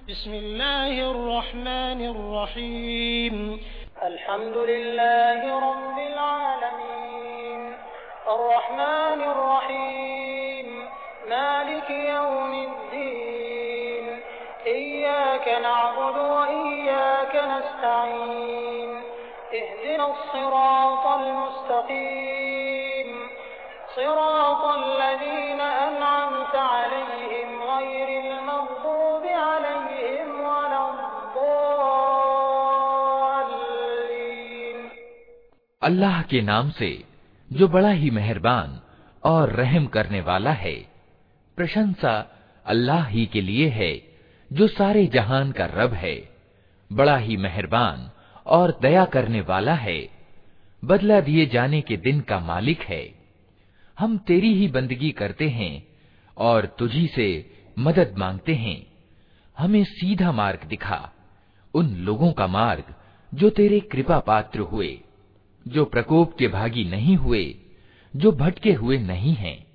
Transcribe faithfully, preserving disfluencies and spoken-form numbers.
बिस्मिल्लाहिर्रहमानिर्रहीम। अल्हम्दुलिल्लाहि रब्बिल आलमीन अर्रहमानिर्रहीम मालिकि यौमिद्दीन इय्याका नअबुदु व इय्याका नस्तईन इहदिनस सिरातल मुस्तकीम सिरातल लज़ीना अनअमत अलैहिम गैरिल मग़दूबि अलैहिम वलद्दॉल्लीन। अल्लाह के नाम से जो बड़ा ही मेहरबान और रहम करने वाला है। प्रशंसा अल्लाह ही के लिए है जो सारे जहान का रब है, बड़ा ही मेहरबान और दया करने वाला है, बदला दिए जाने के दिन का मालिक है। हम तेरी ही बंदगी करते हैं और तुझी से मदद मांगते हैं। हमें सीधा मार्ग दिखा, उन लोगों का मार्ग जो तेरे कृपा पात्र हुए, जो प्रकोप के भागी नहीं हुए, जो भटके हुए नहीं हैं।